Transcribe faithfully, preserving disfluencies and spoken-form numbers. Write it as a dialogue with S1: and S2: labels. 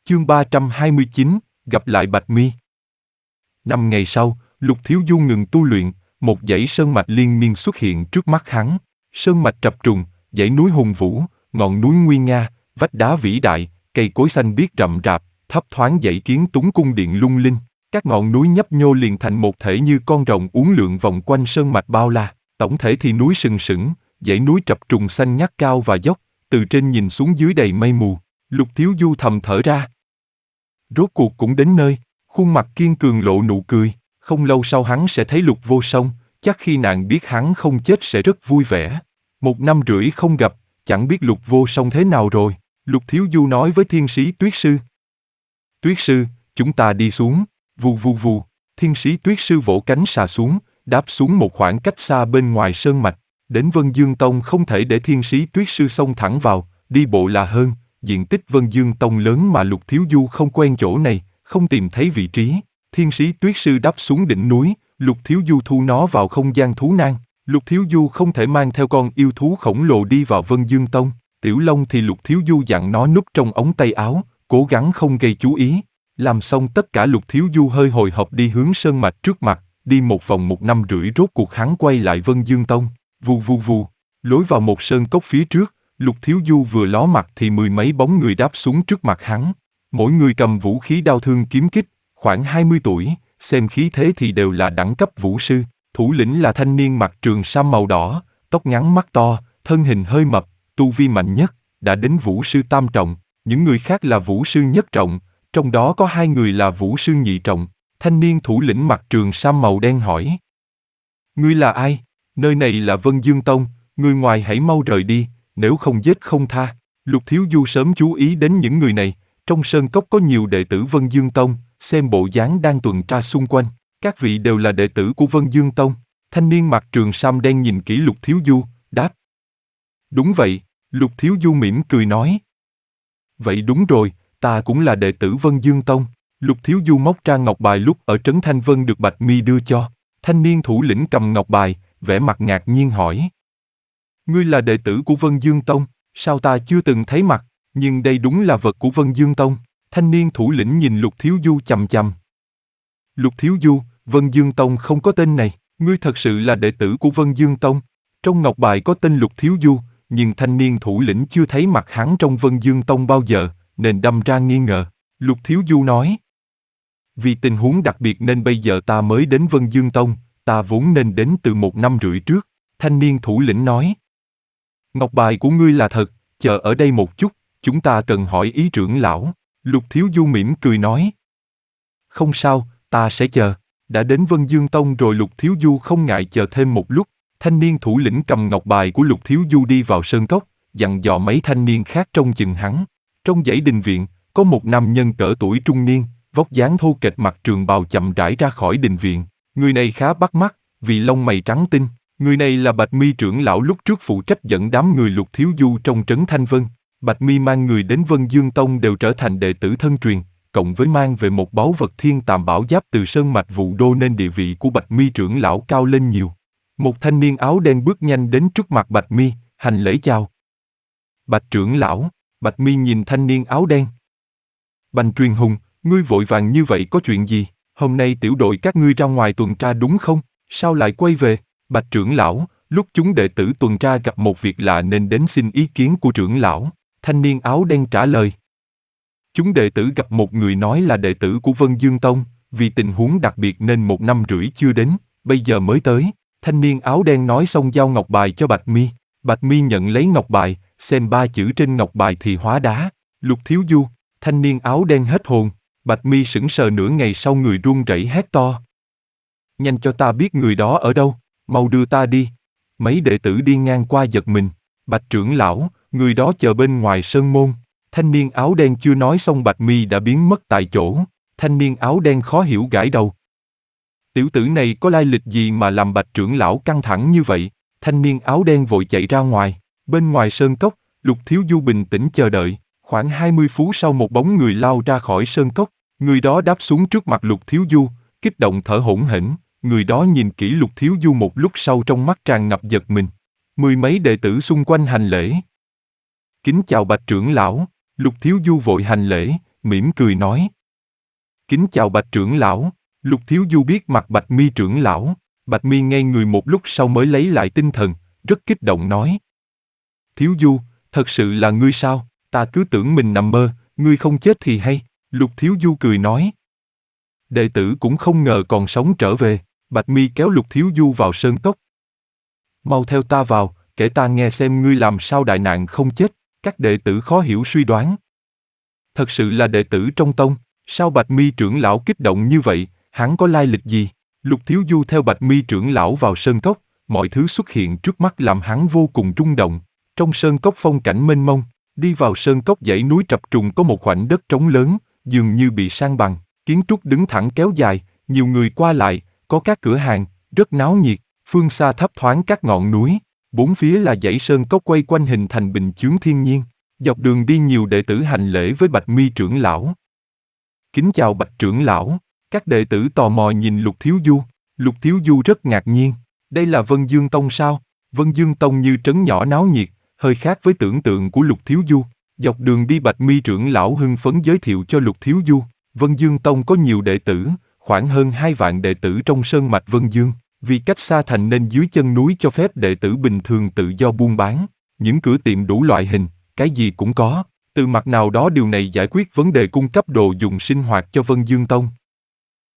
S1: Chương ba trăm hai mươi chín, gặp lại Bạch Mi. Năm ngày sau, Lục Thiếu Du ngừng tu luyện, một dãy sơn mạch liên miên xuất hiện trước mắt hắn. Sơn mạch trập trùng, dãy núi hùng vũ, ngọn núi nguy nga, vách đá vĩ đại, cây cối xanh biếc rậm rạp, thấp thoáng dãy kiến túng cung điện lung linh. Các ngọn núi nhấp nhô liền thành một thể như con rồng uốn lượn vòng quanh sơn mạch bao la. Tổng thể thì núi sừng sững, dãy núi trập trùng xanh ngắt cao và dốc, từ trên nhìn xuống dưới đầy mây mù. Lục Thiếu Du thầm thở ra. Rốt cuộc cũng đến nơi, khuôn mặt kiên cường lộ nụ cười, không lâu sau hắn sẽ thấy Lục Vô Song, chắc khi nàng biết hắn không chết sẽ rất vui vẻ. Một năm rưỡi không gặp, chẳng biết Lục Vô Song thế nào rồi, Lục Thiếu Du nói với thiên sĩ Tuyết Sư. Tuyết Sư, chúng ta đi xuống, vù vù vù, thiên sĩ Tuyết Sư vỗ cánh xà xuống, đáp xuống một khoảng cách xa bên ngoài sơn mạch, đến Vân Dương Tông không thể để thiên sĩ Tuyết Sư xông thẳng vào, đi bộ là hơn. Diện tích Vân Dương Tông lớn mà Lục Thiếu Du không quen chỗ này, không tìm thấy vị trí. Thiên sĩ Tuyết Sư đáp xuống đỉnh núi, Lục Thiếu Du thu nó vào không gian thú nan. Lục Thiếu Du không thể mang theo con yêu thú khổng lồ đi vào Vân Dương Tông. Tiểu Long thì Lục Thiếu Du dặn nó núp trong ống tay áo, cố gắng không gây chú ý. Làm xong tất cả Lục Thiếu Du hơi hồi hộp đi hướng sơn mạch trước mặt, đi một vòng một năm rưỡi rốt cuộc hắn quay lại Vân Dương Tông. Vù vù vù, lối vào một sơn cốc phía trước. Lục Thiếu Du vừa ló mặt thì mười mấy bóng người đáp xuống trước mặt hắn. Mỗi người cầm vũ khí đao thương kiếm kích, khoảng hai mươi tuổi, xem khí thế thì đều là đẳng cấp vũ sư. Thủ lĩnh là thanh niên mặc trường sam màu đỏ, tóc ngắn mắt to, thân hình hơi mập, tu vi mạnh nhất, đã đến vũ sư tam trọng. Những người khác là vũ sư nhất trọng, trong đó có hai người là vũ sư nhị trọng. Thanh niên thủ lĩnh mặc trường sam màu đen hỏi. Ngươi là ai? Nơi này là Vân Dương Tông, người ngoài hãy mau rời đi. Nếu không giết không tha. Lục Thiếu Du sớm chú ý đến những người này, trong sơn cốc có nhiều đệ tử Vân Dương Tông, xem bộ dáng đang tuần tra xung quanh, các vị đều là đệ tử của Vân Dương Tông. Thanh niên mặc trường sam đen nhìn kỹ Lục Thiếu Du, đáp. Đúng vậy, Lục Thiếu Du mỉm cười nói. Vậy đúng rồi, ta cũng là đệ tử Vân Dương Tông. Lục Thiếu Du móc ra ngọc bài lúc ở Trấn Thanh Vân được Bạch Mi đưa cho. Thanh niên thủ lĩnh cầm ngọc bài, vẻ mặt ngạc nhiên hỏi. Ngươi là đệ tử của Vân Dương Tông, sao ta chưa từng thấy mặt, nhưng đây đúng là vật của Vân Dương Tông. Thanh niên thủ lĩnh nhìn Lục Thiếu Du chằm chằm. Lục Thiếu Du, Vân Dương Tông không có tên này, ngươi thật sự là đệ tử của Vân Dương Tông. Trong ngọc bài có tên Lục Thiếu Du, nhưng thanh niên thủ lĩnh chưa thấy mặt hắn trong Vân Dương Tông bao giờ, nên đâm ra nghi ngờ. Lục Thiếu Du nói. Vì tình huống đặc biệt nên bây giờ ta mới đến Vân Dương Tông, ta vốn nên đến từ một năm rưỡi trước. Thanh niên thủ lĩnh nói. Ngọc bài của ngươi là thật, chờ ở đây một chút, chúng ta cần hỏi ý trưởng lão. Lục Thiếu Du mỉm cười nói. Không sao, ta sẽ chờ. Đã đến Vân Dương Tông rồi Lục Thiếu Du không ngại chờ thêm một lúc. Thanh niên thủ lĩnh cầm ngọc bài của Lục Thiếu Du đi vào sơn cốc, dặn dò mấy thanh niên khác trông chừng hắn. Trong dãy đình viện, có một nam nhân cỡ tuổi trung niên, vóc dáng thô kệch mặc trường bào chậm rãi ra khỏi đình viện. Người này khá bắt mắt, vì lông mày trắng tinh. Người này là Bạch Mi trưởng lão lúc trước phụ trách dẫn đám người Lục Thiếu Du trong trấn Thanh Vân. Bạch Mi mang người đến Vân Dương Tông đều trở thành đệ tử thân truyền, cộng với mang về một báu vật thiên tàm bảo giáp từ sơn mạch Vũ Đô nên địa vị của Bạch Mi trưởng lão cao lên nhiều. Một thanh niên áo đen bước nhanh đến trước mặt Bạch Mi, hành lễ chào. Bạch trưởng lão. Bạch Mi nhìn thanh niên áo đen. Bành Truyền Hùng, ngươi vội vàng như vậy có chuyện gì? Hôm nay tiểu đội các ngươi ra ngoài tuần tra đúng không? Sao lại quay về? Bạch trưởng lão, lúc chúng đệ tử tuần tra gặp một việc lạ nên đến xin ý kiến của trưởng lão. Thanh niên áo đen trả lời. Chúng đệ tử gặp một người nói là đệ tử của Vân Dương Tông, vì tình huống đặc biệt nên một năm rưỡi chưa đến, bây giờ mới tới. Thanh niên áo đen nói xong giao ngọc bài cho Bạch Mi. Bạch Mi nhận lấy ngọc bài, xem ba chữ trên ngọc bài thì hóa đá. Lục Thiếu Du. Thanh niên áo đen hết hồn. Bạch Mi sững sờ nửa ngày sau người run rẩy hét to. Nhanh cho ta biết người đó ở đâu, mau đưa ta đi. Mấy đệ tử đi ngang qua giật mình. Bạch trưởng lão, người đó chờ bên ngoài sơn môn. Thanh niên áo đen chưa nói xong Bạch Mi đã biến mất tại chỗ. Thanh niên áo đen khó hiểu gãi đầu. Tiểu tử này có lai lịch gì mà làm Bạch trưởng lão căng thẳng như vậy? Thanh niên áo đen vội chạy ra ngoài. Bên ngoài sơn cốc, Lục Thiếu Du bình tĩnh chờ đợi. Khoảng hai mươi phút sau một bóng người lao ra khỏi sơn cốc. Người đó đáp xuống trước mặt Lục Thiếu Du, kích động thở hổn hển. Người đó nhìn kỹ Lục Thiếu Du một lúc sau trong mắt tràn ngập giật mình. Mười mấy đệ tử xung quanh hành lễ. Kính chào Bạch trưởng lão. Lục Thiếu Du vội hành lễ, mỉm cười nói. Kính chào Bạch trưởng lão. Lục Thiếu Du biết mặt Bạch Mi trưởng lão. Bạch Mi ngây người một lúc sau mới lấy lại tinh thần, rất kích động nói. Thiếu Du, thật sự là ngươi sao? Ta cứ tưởng mình nằm mơ, ngươi không chết thì hay. Lục Thiếu Du cười nói. Đệ tử cũng không ngờ còn sống trở về. Bạch Mi kéo Lục Thiếu Du vào sơn cốc. Mau theo ta vào, kể ta nghe xem ngươi làm sao đại nạn không chết. Các đệ tử khó hiểu suy đoán. Thật sự là đệ tử trong tông, sao Bạch Mi trưởng lão kích động như vậy, hắn có lai lịch gì? Lục Thiếu Du theo Bạch Mi trưởng lão vào sơn cốc, mọi thứ xuất hiện trước mắt làm hắn vô cùng rung động. Trong sơn cốc phong cảnh mênh mông, đi vào sơn cốc dãy núi trập trùng có một khoảnh đất trống lớn, dường như bị san bằng, kiến trúc đứng thẳng kéo dài, nhiều người qua lại, có các cửa hàng, rất náo nhiệt, phương xa thấp thoáng các ngọn núi, bốn phía là dãy sơn cốc quay quanh hình thành bình chướng thiên nhiên. Dọc đường đi nhiều đệ tử hành lễ với Bạch Mi trưởng lão. Kính chào Bạch trưởng lão. Các đệ tử tò mò nhìn Lục Thiếu Du. Lục Thiếu Du rất ngạc nhiên. Đây là Vân Dương Tông sao? Vân Dương Tông như trấn nhỏ náo nhiệt, hơi khác với tưởng tượng của Lục Thiếu Du. Dọc đường đi Bạch Mi trưởng lão hưng phấn giới thiệu cho Lục Thiếu Du. Vân Dương Tông có nhiều đệ tử, khoảng hơn hai vạn đệ tử trong sơn mạch Vân Dương. Vì cách xa thành nên dưới chân núi cho phép đệ tử bình thường tự do buôn bán. Những cửa tiệm đủ loại hình, cái gì cũng có. Từ mặt nào đó điều này giải quyết vấn đề cung cấp đồ dùng sinh hoạt cho Vân Dương Tông.